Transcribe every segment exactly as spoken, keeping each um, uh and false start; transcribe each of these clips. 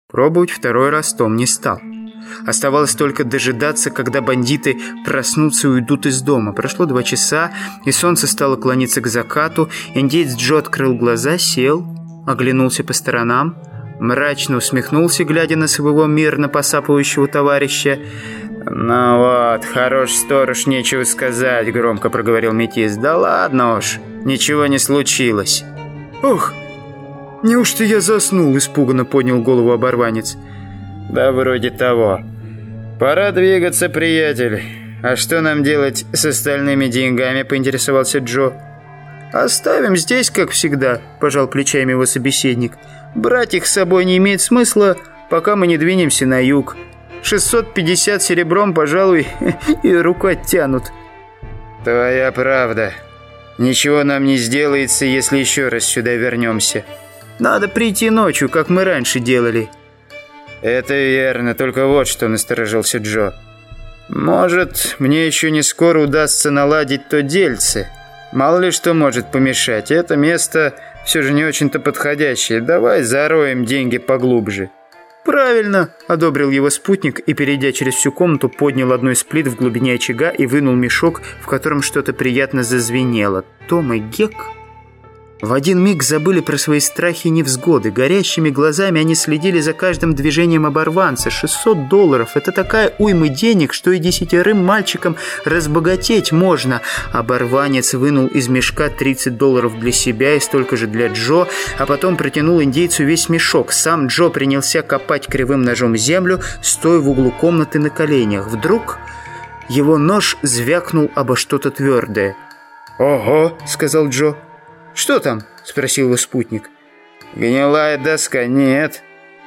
Пробовать второй раз Том не стал. Оставалось только дожидаться, когда бандиты проснутся и уйдут из дома. Прошло два часа, и солнце стало клониться к закату. Индеец Джо открыл глаза, сел, оглянулся по сторонам, мрачно усмехнулся, глядя на своего мирно посапывающего товарища. «Ну вот, хорош сторож, нечего сказать», — громко проговорил метис. «Да ладно уж, ничего не случилось». «Ох, неужто я заснул?» — испуганно поднял голову оборванец. «Да вроде того. Пора двигаться, приятель. А что нам делать с остальными деньгами?» — поинтересовался Джо. «Оставим здесь, как всегда», — пожал плечами его собеседник. «Брать их с собой не имеет смысла, пока мы не двинемся на юг. шестьсот пятьдесят серебром, пожалуй, и руку оттянут». «Твоя правда. Ничего нам не сделается, если еще раз сюда вернемся. Надо прийти ночью, как мы раньше делали». «Это верно, только вот что», — насторожился Джо. «Может, мне еще не скоро удастся наладить то дельце. Мало ли что может помешать. Это место все же не очень-то подходящее. Давай зароем деньги поглубже». «Правильно», — одобрил его спутник и, перейдя через всю комнату, поднял одну из плит в глубине очага и вынул мешок, в котором что-то приятно зазвенело. Том и Гек в один миг забыли про свои страхи и невзгоды. Горящими глазами они следили за каждым движением оборванца. шестьсот долларов – это такая уйма денег, что и десятерым мальчикам разбогатеть можно. Оборванец вынул из мешка тридцать долларов для себя и столько же для Джо, а потом протянул индейцу весь мешок. Сам Джо принялся копать кривым ножом землю, стоя в углу комнаты на коленях. Вдруг его нож звякнул обо что-то твердое. «Ого!» – сказал Джо. «Что там?» – спросил его спутник. «Гнилая доска, нет.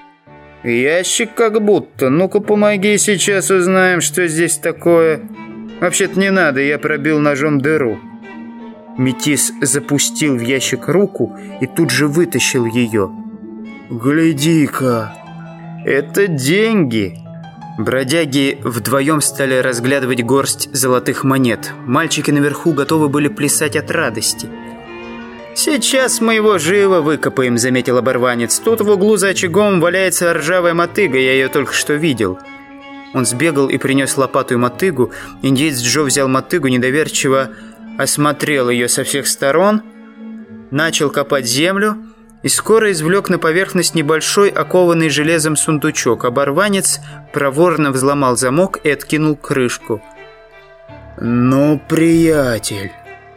Ящик как будто. Ну-ка помоги, сейчас узнаем, что здесь такое. Вообще-то не надо, я пробил ножом дыру». Метис запустил в ящик руку и тут же вытащил ее. «Гляди-ка, это деньги!» Бродяги вдвоем стали разглядывать горсть золотых монет. Мальчики наверху готовы были плясать от радости. «Сейчас мы его живо выкопаем», — заметил оборванец. «Тут в углу за очагом валяется ржавая мотыга, я ее только что видел». Он сбегал и принес лопату и мотыгу. Индеец Джо взял мотыгу, недоверчиво осмотрел ее со всех сторон, начал копать землю и скоро извлек на поверхность небольшой, окованный железом сундучок. Оборванец проворно взломал замок и откинул крышку. «Ну, приятель,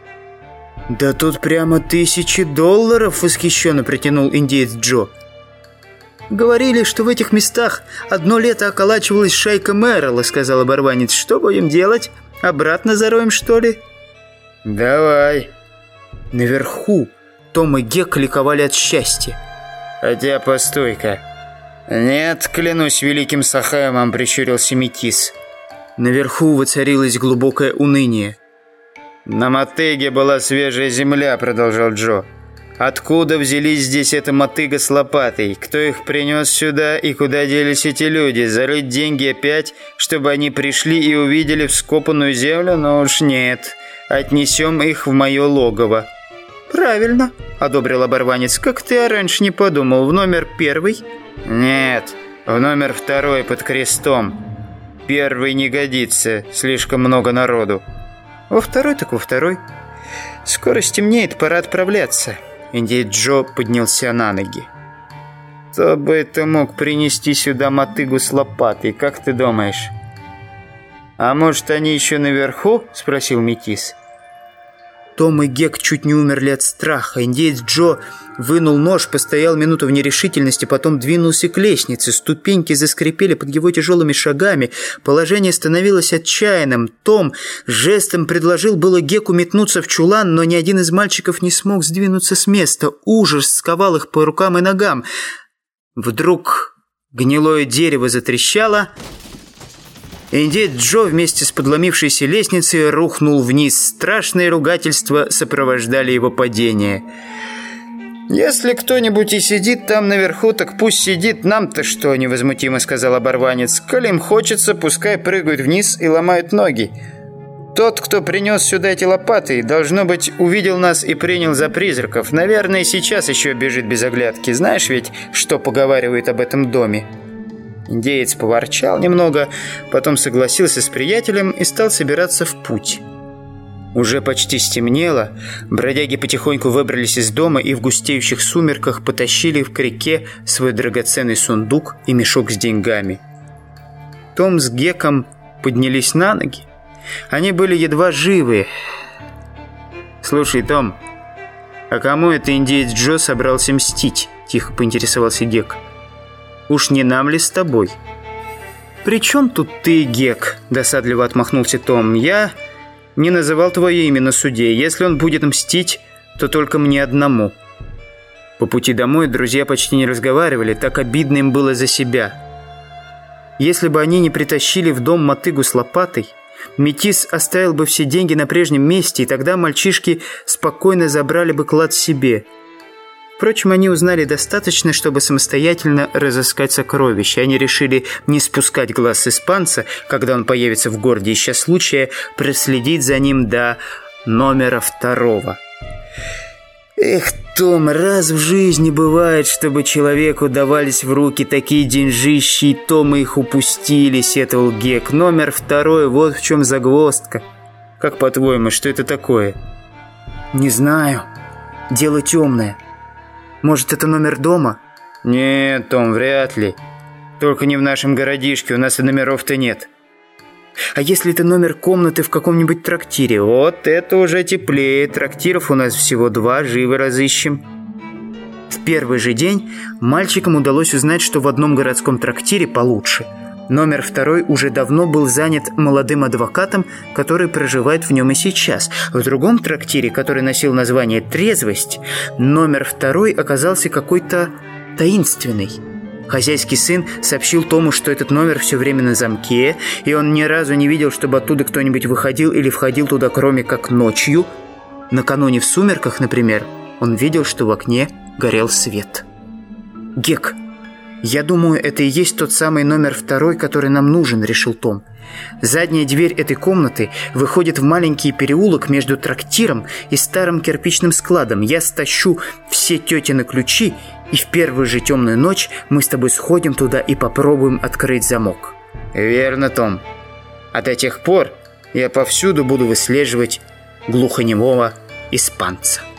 да тут прямо тысячи долларов!» — восхищенно протянул индеец Джо. «Говорили, что в этих местах одно лето околачивалась шайка Меррилла», — сказал оборванец. «Что будем делать? Обратно зароем, что ли?» «Давай». Наверху Том и Гек ликовали от счастья. «Хотя, постой-ка». «Нет, клянусь великим Сахаемом», — прищурился метис. Наверху воцарилось глубокое уныние. «На мотыге была свежая земля», — продолжал Джо. «Откуда взялись здесь эта мотыга с лопатой? Кто их принес сюда и куда делись эти люди? Зарыть деньги опять, чтобы они пришли и увидели вскопанную землю? Ну уж нет. Отнесем их в мое логово». «Правильно», — одобрил оборванец. «Как ты раньше не подумал? В номер первый?» «Нет, в номер второй под крестом. Первый не годится, слишком много народу». «Во второй так во второй. Скоро стемнеет, пора отправляться». Индеец Джо поднялся на ноги. «Кто бы это мог принести сюда мотыгу с лопатой, как ты думаешь?» «А может, они еще наверху?» – спросил метис. Том и Гек чуть не умерли от страха. Индеец Джо вынул нож, постоял минуту в нерешительности, потом двинулся к лестнице. Ступеньки заскрипели под его тяжелыми шагами. Положение становилось отчаянным. Том жестом предложил было Геку метнуться в чулан, но ни один из мальчиков не смог сдвинуться с места. Ужас сковал их по рукам и ногам. Вдруг гнилое дерево затрещало. Индеец Джо вместе с подломившейся лестницей рухнул вниз. Страшные ругательства сопровождали его падение. «Если кто-нибудь и сидит там наверху, так пусть сидит, нам-то что?» — невозмутимо сказал оборванец. «Коли им хочется, пускай прыгают вниз и ломают ноги». Тот, кто принес сюда эти лопаты, должно быть, увидел нас и принял за призраков. Наверное, сейчас еще бежит без оглядки. Знаешь ведь, что поговаривают об этом доме?» Индеец поворчал немного, потом согласился с приятелем и стал собираться в путь. Уже почти стемнело, бродяги потихоньку выбрались из дома и в густеющих сумерках потащили к реке свой драгоценный сундук и мешок с деньгами. Том с Геком поднялись на ноги. Они были едва живы. «Слушай, Том, а кому это индеец Джо собрался мстить?» – тихо поинтересовался Гек. «Уж не нам ли с тобой?» «При чем тут ты, Гек?» – досадливо отмахнулся Том. «Я не называл твое имя на суде. Если он будет мстить, то только мне одному». По пути домой друзья почти не разговаривали, так обидно им было за себя. Если бы они не притащили в дом мотыгу с лопатой, метис оставил бы все деньги на прежнем месте, и тогда мальчишки спокойно забрали бы клад себе. Впрочем, они узнали достаточно, чтобы самостоятельно разыскать сокровища. Они решили не спускать глаз с испанца, когда он появится в городе, ища случая проследить за ним до номера второго. «Эх, Том, раз в жизни бывает, чтобы человеку давались в руки такие деньжищи, и то мы их упустили», — сетовал Гек. «Номер второй, вот в чем загвоздка». «Как по-твоему, что это такое?» «Не знаю. Дело темное. Может, это номер дома?» «Нет, Том, вряд ли. Только не в нашем городишке, у нас и номеров-то нет». «А если это номер комнаты в каком-нибудь трактире?» «Вот это уже теплее. Трактиров у нас всего два, живо разыщем». В первый же день мальчикам удалось узнать, что в одном городском трактире получше. Номер второй уже давно был занят молодым адвокатом, который проживает в нем и сейчас. В другом трактире, который носил название «Трезвость», номер второй оказался какой-то таинственный. Хозяйский сын сообщил Тому, что этот номер все время на замке, и он ни разу не видел, чтобы оттуда кто-нибудь выходил или входил туда, кроме как ночью. Накануне в сумерках, например, он видел, что в окне горел свет. «Гек, я думаю, это и есть тот самый номер второй, который нам нужен», — решил Том. «Задняя дверь этой комнаты выходит в маленький переулок между трактиром и старым кирпичным складом. Я стащу все тетины ключи, и в первую же темную ночь мы с тобой сходим туда и попробуем открыть замок». «Верно, Том. А до тех пор я повсюду буду выслеживать глухонемого испанца».